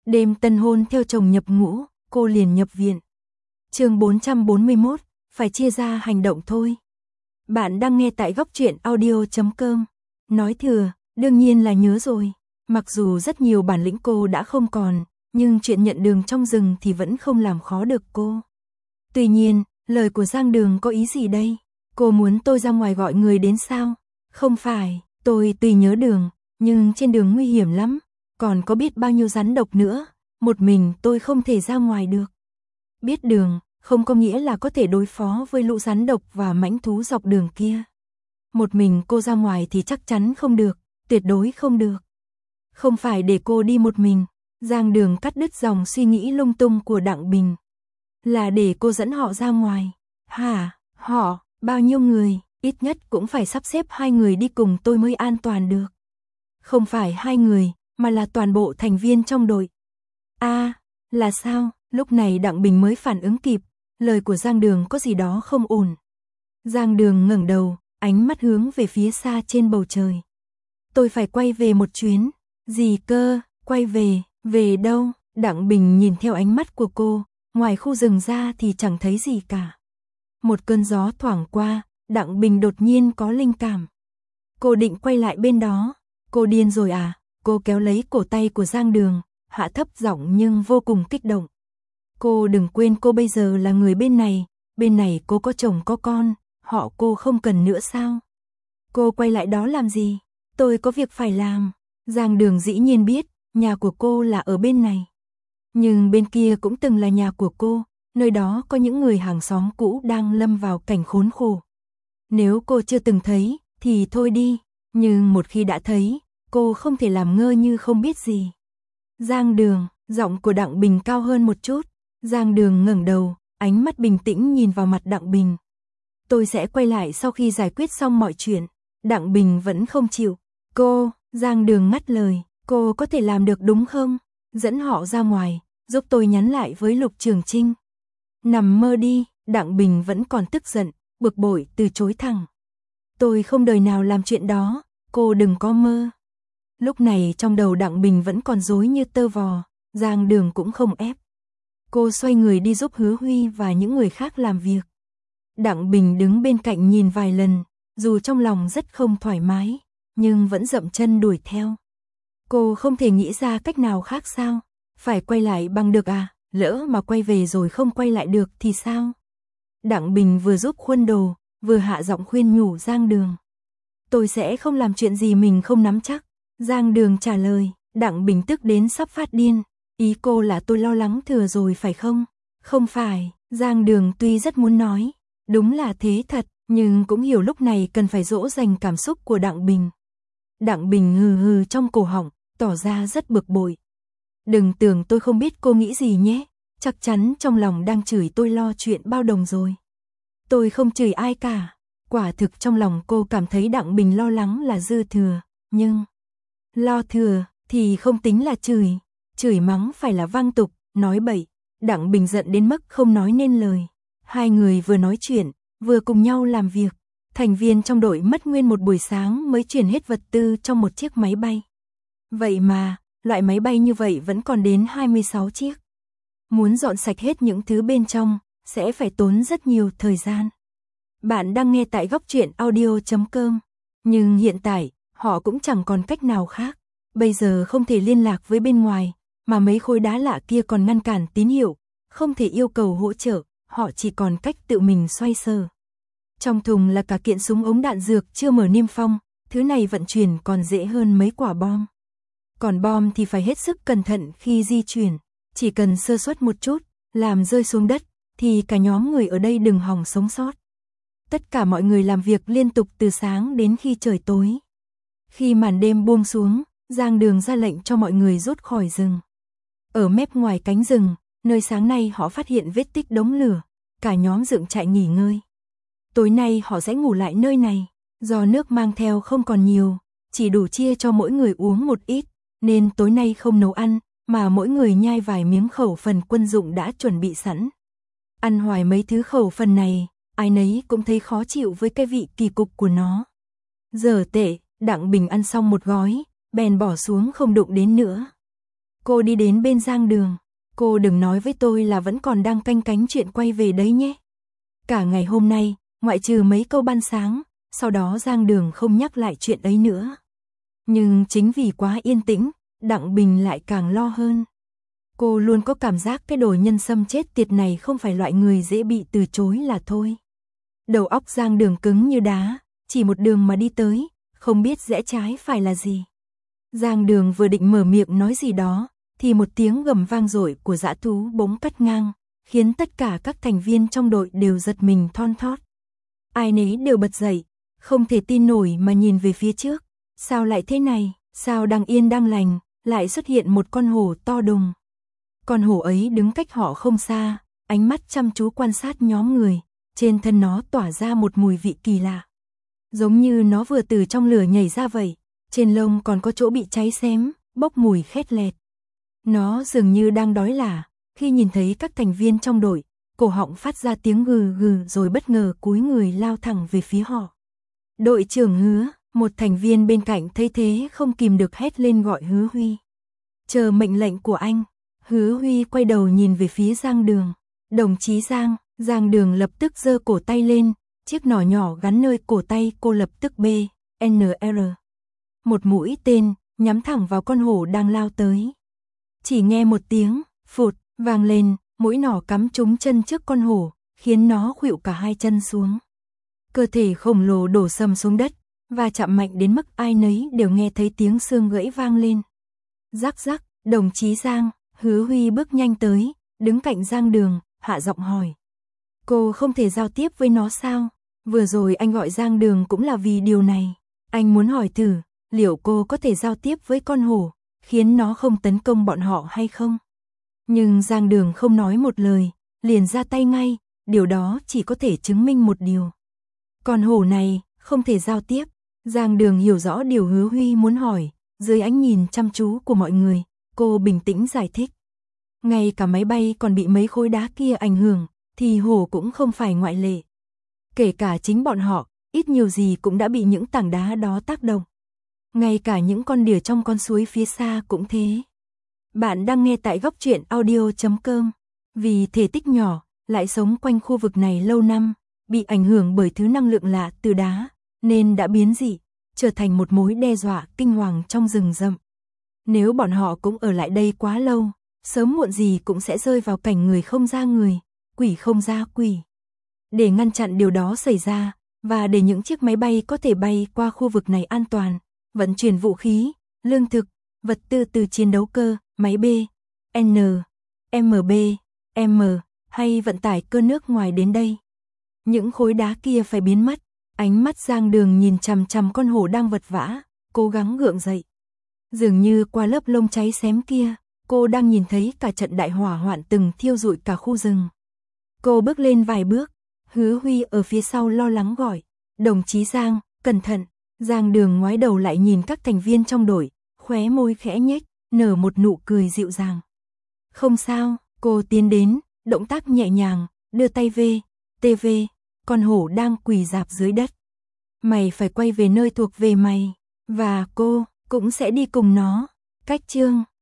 Đêm tân hôn theo chồng nhập ngũ, cô liền nhập viện. Chương 441, phải chia ra hành động thôi. Bạn đang nghe tại góc truyện audio.com. Nói thừa, đương nhiên là nhớ rồi. Mặc dù rất nhiều bản lĩnh cô đã không còn, nhưng chuyện nhận đường trong rừng thì vẫn không làm khó được cô. Tuy nhiên, lời của Giang Đường có ý gì đây? Cô muốn tôi ra ngoài gọi người đến sao? Không phải, tôi tuy nhớ đường, nhưng trên đường nguy hiểm lắm, còn có biết bao nhiêu rắn độc nữa, một mình tôi không thể ra ngoài được. Biết đường, không có nghĩa là có thể đối phó với lũ rắn độc và mãnh thú dọc đường kia. Một mình cô ra ngoài thì chắc chắn không được, tuyệt đối không được. Không phải để cô đi một mình, Giang Đường cắt đứt dòng suy nghĩ lung tung của Đặng Bình. Là để cô dẫn họ ra ngoài. Hả, họ, bao nhiêu người, ít nhất cũng phải sắp xếp 2 người đi cùng tôi mới an toàn được. Không phải 2 người, mà là toàn bộ thành viên trong đội. Là sao? Lúc này Đặng Bình mới phản ứng kịp, lời của Giang Đường có gì đó không ổn. Giang Đường ngẩng đầu, ánh mắt hướng về phía xa trên bầu trời. Tôi phải quay về một chuyến. Gì cơ, quay về, về đâu? Đặng Bình nhìn theo ánh mắt của cô, ngoài khu rừng ra thì chẳng thấy gì cả. Một cơn gió thoảng qua, Đặng Bình đột nhiên có linh cảm. Cô định quay lại bên đó. Cô điên rồi à? Cô kéo lấy cổ tay của Giang Đường, hạ thấp giọng nhưng vô cùng kích động. Cô đừng quên cô bây giờ là người bên này cô có chồng có con, họ cô không cần nữa sao? Cô quay lại đó làm gì? Tôi có việc phải làm. Giang Đường dĩ nhiên biết, nhà của cô là ở bên này. Nhưng bên kia cũng từng là nhà của cô, nơi đó có những người hàng xóm cũ đang lâm vào cảnh khốn khổ. Nếu cô chưa từng thấy, thì thôi đi, nhưng một khi đã thấy, cô không thể làm ngơ như không biết gì. Giang Đường, giọng của Đặng Bình cao hơn một chút. Giang Đường ngẩng đầu, ánh mắt bình tĩnh nhìn vào mặt Đặng Bình. Tôi sẽ quay lại sau khi giải quyết xong mọi chuyện. Đặng Bình vẫn không chịu. Cô, Giang Đường ngắt lời, cô có thể làm được đúng không? Dẫn họ ra ngoài, giúp tôi nhắn lại với Lục Trường Trinh. Nằm mơ đi, Đặng Bình vẫn còn tức giận, bực bội từ chối thẳng. Tôi không đời nào làm chuyện đó, cô đừng có mơ. Lúc này trong đầu Đặng Bình vẫn còn rối như tơ vò, Giang Đường cũng không ép. Cô xoay người đi giúp Hứa Huy và những người khác làm việc. Đặng Bình đứng bên cạnh nhìn vài lần, dù trong lòng rất không thoải mái, nhưng vẫn dậm chân đuổi theo. Cô không thể nghĩ ra cách nào khác sao? Phải quay lại bằng được à? Lỡ mà quay về rồi không quay lại được thì sao? Đặng Bình vừa giúp khuân đồ, vừa hạ giọng khuyên nhủ Giang Đường. Tôi sẽ không làm chuyện gì mình không nắm chắc. Giang Đường trả lời. Đặng Bình tức đến sắp phát điên. Ý cô là tôi lo lắng thừa rồi phải không? Không phải, Giang Đường tuy rất muốn nói, đúng là thế thật, nhưng cũng hiểu lúc này cần phải dỗ dành cảm xúc của Đặng Bình. Đặng Bình hừ hừ trong cổ họng, tỏ ra rất bực bội. Đừng tưởng tôi không biết cô nghĩ gì nhé, chắc chắn trong lòng đang chửi tôi lo chuyện bao đồng rồi. Tôi không chửi ai cả, quả thực trong lòng cô cảm thấy Đặng Bình lo lắng là dư thừa, nhưng lo thừa thì không tính là chửi. Chửi mắng phải là vang tục, nói bậy. Đặng Bình giận đến mức không nói nên lời. Hai người vừa nói chuyện, vừa cùng nhau làm việc. Thành viên trong đội mất nguyên một buổi sáng mới chuyển hết vật tư trong một chiếc máy bay. Vậy mà, loại máy bay như vậy vẫn còn đến 26 chiếc. Muốn dọn sạch hết những thứ bên trong, sẽ phải tốn rất nhiều thời gian. Bạn đang nghe tại góc truyện audio.com. Nhưng hiện tại, họ cũng chẳng còn cách nào khác. Bây giờ không thể liên lạc với bên ngoài, mà mấy khối đá lạ kia còn ngăn cản tín hiệu, không thể yêu cầu hỗ trợ, họ chỉ còn cách tự mình xoay sở. Trong thùng là cả kiện súng ống đạn dược chưa mở niêm phong, thứ này vận chuyển còn dễ hơn mấy quả bom. Còn bom thì phải hết sức cẩn thận khi di chuyển, chỉ cần sơ suất một chút, làm rơi xuống đất, thì cả nhóm người ở đây đừng hòng sống sót. Tất cả mọi người làm việc liên tục từ sáng đến khi trời tối. Khi màn đêm buông xuống, Giang Đường ra lệnh cho mọi người rút khỏi rừng. Ở mép ngoài cánh rừng, nơi sáng nay họ phát hiện vết tích đống lửa, cả nhóm dựng trại nghỉ ngơi. Tối nay họ sẽ ngủ lại nơi này, do nước mang theo không còn nhiều, chỉ đủ chia cho mỗi người uống một ít, nên tối nay không nấu ăn, mà mỗi người nhai vài miếng khẩu phần quân dụng đã chuẩn bị sẵn. Ăn hoài mấy thứ khẩu phần này, ai nấy cũng thấy khó chịu với cái vị kỳ cục của nó. Giờ tệ, Đặng Bình ăn xong một gói, bèn bỏ xuống không đụng đến nữa. Cô đi đến bên Giang Đường. Cô đừng nói với tôi là vẫn còn đang canh cánh chuyện quay về đấy nhé. Cả ngày hôm nay, ngoại trừ mấy câu ban sáng, sau đó Giang Đường không nhắc lại chuyện ấy nữa. Nhưng chính vì quá yên tĩnh, Đặng Bình lại càng lo hơn. Cô luôn có cảm giác cái đồ nhân sâm chết tiệt này không phải loại người dễ bị từ chối là thôi. Đầu óc Giang Đường cứng như đá, chỉ một đường mà đi tới, không biết rẽ trái phải là gì. Giang Đường vừa định mở miệng nói gì đó, thì một tiếng gầm vang dội của dã thú bỗng cắt ngang, khiến tất cả các thành viên trong đội đều giật mình thon thót. Ai nấy đều bật dậy, không thể tin nổi mà nhìn về phía trước. Sao lại thế này, sao đang yên đang lành, lại xuất hiện một con hổ to đùng. Con hổ ấy đứng cách họ không xa, ánh mắt chăm chú quan sát nhóm người, trên thân nó tỏa ra một mùi vị kỳ lạ. Giống như nó vừa từ trong lửa nhảy ra vậy, trên lông còn có chỗ bị cháy xém, bốc mùi khét lẹt. Nó dường như đang đói lả, khi nhìn thấy các thành viên trong đội, cổ họng phát ra tiếng gừ gừ rồi bất ngờ cúi người lao thẳng về phía họ. Đội trưởng Hứa, một thành viên bên cạnh thấy thế không kìm được hét lên gọi Hứa Huy. Chờ mệnh lệnh của anh. Hứa Huy quay đầu nhìn về phía Giang Đường. Đồng chí Giang, Giang Đường lập tức giơ cổ tay lên, chiếc nỏ nhỏ gắn nơi cổ tay cô lập tức BNR. Một mũi tên, nhắm thẳng vào con hổ đang lao tới. Chỉ nghe một tiếng, phụt, vang lên, mũi nỏ cắm trúng chân trước con hổ, khiến nó khuỵu cả hai chân xuống. Cơ thể khổng lồ đổ sầm xuống đất, và chạm mạnh đến mức ai nấy đều nghe thấy tiếng xương gãy vang lên. Rắc rắc, đồng chí Giang, Hứa Huy bước nhanh tới, đứng cạnh Giang Đường, hạ giọng hỏi. Cô không thể giao tiếp với nó sao? Vừa rồi anh gọi Giang Đường cũng là vì điều này. Anh muốn hỏi thử, liệu cô có thể giao tiếp với con hổ, khiến nó không tấn công bọn họ hay không? Nhưng Giang Đường không nói một lời, liền ra tay ngay, điều đó chỉ có thể chứng minh một điều. Con hổ này, không thể giao tiếp. Giang Đường hiểu rõ điều Hứa Huy muốn hỏi, dưới ánh nhìn chăm chú của mọi người, cô bình tĩnh giải thích. Ngay cả máy bay còn bị mấy khối đá kia ảnh hưởng, thì hổ cũng không phải ngoại lệ. Kể cả chính bọn họ, ít nhiều gì cũng đã bị những tảng đá đó tác động. Ngay cả những con đỉa trong con suối phía xa cũng thế. Bạn đang nghe tại góc truyện audio.com. Vì thể tích nhỏ, lại sống quanh khu vực này lâu năm, bị ảnh hưởng bởi thứ năng lượng lạ từ đá, nên đã biến dị, trở thành một mối đe dọa kinh hoàng trong rừng rậm. Nếu bọn họ cũng ở lại đây quá lâu, sớm muộn gì cũng sẽ rơi vào cảnh người không ra người, quỷ không ra quỷ. Để ngăn chặn điều đó xảy ra, và để những chiếc máy bay có thể bay qua khu vực này an toàn, vận chuyển vũ khí, lương thực, vật tư từ chiến đấu cơ, máy B, N, MB, M, hay vận tải cơ nước ngoài đến đây. Những khối đá kia phải biến mất. Ánh mắt Giang Đường nhìn chằm chằm con hổ đang vật vã, cố gắng gượng dậy. Dường như qua lớp lông cháy xém kia, cô đang nhìn thấy cả trận đại hỏa hoạn từng thiêu rụi cả khu rừng. Cô bước lên vài bước, Hứa Huy ở phía sau lo lắng gọi. Đồng chí Giang, cẩn thận. Giang Đường ngoái đầu lại nhìn các thành viên trong đội, khóe môi khẽ nhếch, nở một nụ cười dịu dàng. Không sao, cô tiến đến, động tác nhẹ nhàng, đưa tay về, TV, con hổ đang quỳ rạp dưới đất. Mày phải quay về nơi thuộc về mày, và cô cũng sẽ đi cùng nó. Cách chương